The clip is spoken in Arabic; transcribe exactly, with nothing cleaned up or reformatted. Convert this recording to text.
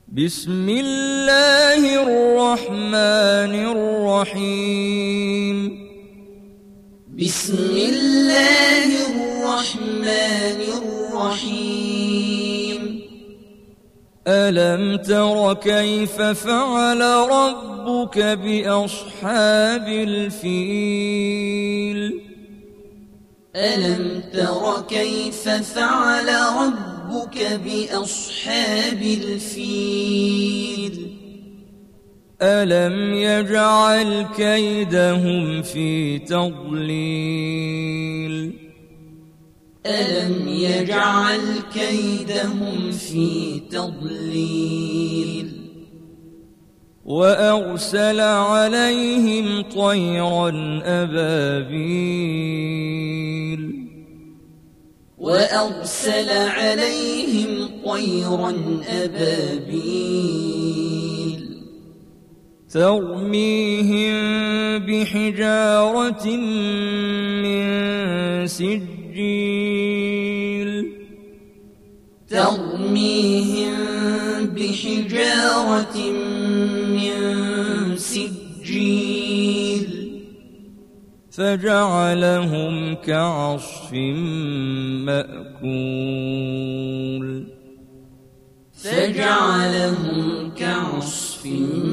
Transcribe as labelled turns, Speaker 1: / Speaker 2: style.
Speaker 1: بسم الله الرحمن الرحيم
Speaker 2: بسم الله الرحمن الرحيم
Speaker 1: ألم تر كيف فعل ربك بأصحاب الفيل
Speaker 2: ألم تر كيف فعل ربك بأصحاب الفيل
Speaker 1: ألم يجعل كيدهم في تضليل
Speaker 2: ألم يجعل كيدهم في تضليل
Speaker 1: وأرسل عليهم طيرا أبابيل
Speaker 2: وأرسل عليهم طيرا أبابيل
Speaker 1: ترميهم بحجارة من سجيل
Speaker 2: ترميهم بحجارة من سجيل
Speaker 1: فجعلهم كعصف مأكول
Speaker 2: فجعلهم كعصف